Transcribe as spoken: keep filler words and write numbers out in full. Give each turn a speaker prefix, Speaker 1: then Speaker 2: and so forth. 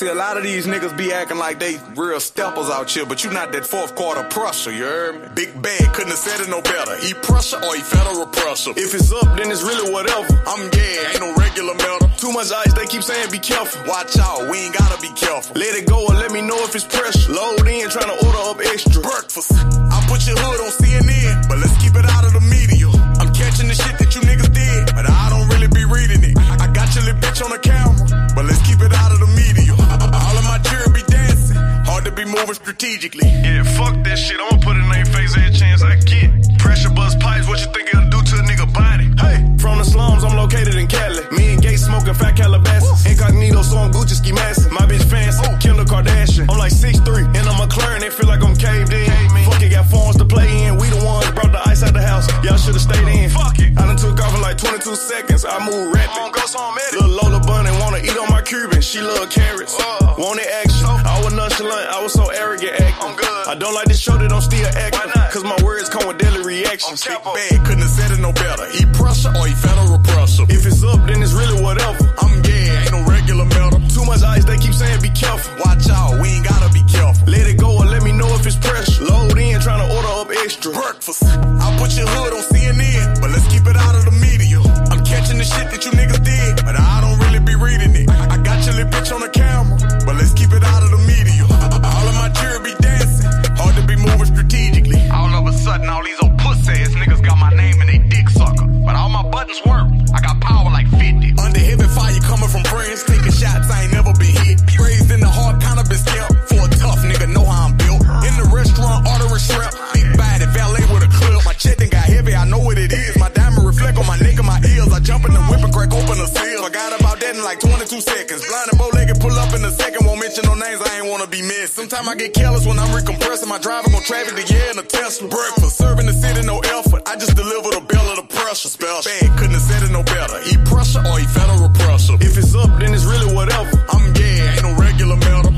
Speaker 1: See, a lot of these niggas be acting like they real steppers out here, but you not that fourth quarter pressure, you heard me? Big bag, couldn't have said it no better. He pressure or he federal pressure. If it's up, then it's really whatever. I'm yeah, ain't no regular metal. Too much ice, they keep saying be careful. Watch out, we ain't gotta be careful. Let it go or let me know if it's pressure. Load in, tryna order up extra. Breakfast, I put your hood on C N N, but let's keep it out of the media. I'm catching the shit that you niggas did, but I don't really be reading it. I got your little bitch on the camera, but let's keep it out of the media. All of my children be dancing, hard to be moving strategically.
Speaker 2: Yeah, fuck that shit, I'ma put it in their face every chance I get. Pressure buzz pipes, what you think it'll do to a nigga body?
Speaker 1: Hey, from the slums, I'm located in Cali. Me and Gates smoking fat Calabasas. Incognito, so I'm Gucci ski mask. My bitch fancy, Kendall Kardashian. I'm like six three, and I'm a McLaren, they feel like I'm caved in. Fuck it, got phones to play in. We the ones brought the ice out the house. Y'all should've stayed in.
Speaker 2: Fuck it.
Speaker 1: I done took off in like twenty-two seconds. I move rapid.
Speaker 2: I don't go so I'm at it.
Speaker 1: Little Lola Bunny wanna eat on my Cuban. She love carrots. Uh, Wanted action. I was nonchalant. I was so arrogant acting.
Speaker 2: I'm good.
Speaker 1: I don't like this show that don't still act.
Speaker 2: Why not?
Speaker 1: Cause my words come with daily reactions.
Speaker 2: I'm
Speaker 1: Big bag, couldn't have said it no better. He pressure or he federal pressure. If it's up, then it's really whatever. I'm yeah, ain't no regular metal. Too much ice, they keep saying be careful. Watch out, we ain't gotta be careful. Let it go or let me know if it's pressure. Load in, tryna order up extra. Breakfast, I put your hood on C N N, but let's keep it out of the media. I'm catching the shit that you niggas did, but I don't really be reading it. I got your little bitch on the camera, but let's keep it out of the media. All of my children be dancing, hard to be moving strategically.
Speaker 2: All of a sudden, all these old pussy ass niggas got my name in they dick sucker. But all my buttons work, I got power like fifty.
Speaker 1: Under heavy fire coming from friends, taking shots, I ain't never been hit. Raised in the hard kind of been scared. For a tough nigga, know how I'm built. In the restaurant, ordering shrimp. Big body, valet with a clip. My check done got heavy, I know what it is. My diamond reflect on my neck and my ears. I jump in the whip and crack open the seal. Forgot about that in like twenty-two seconds. Blind and bow-legged, pull up in a second. Won't mention no names, I ain't wanna be missed. Sometimes I get careless when I'm recompressing. My driver gon' traffic the yeah in a Tesla. Breakfast, serving the city, no effort. I just deliver the bell of the pressure. Special. Bad, couldn't have said it no better. He pressure or he federal pressure. If it's up, then it's really whatever. I'm yeah, ain't no regular metal.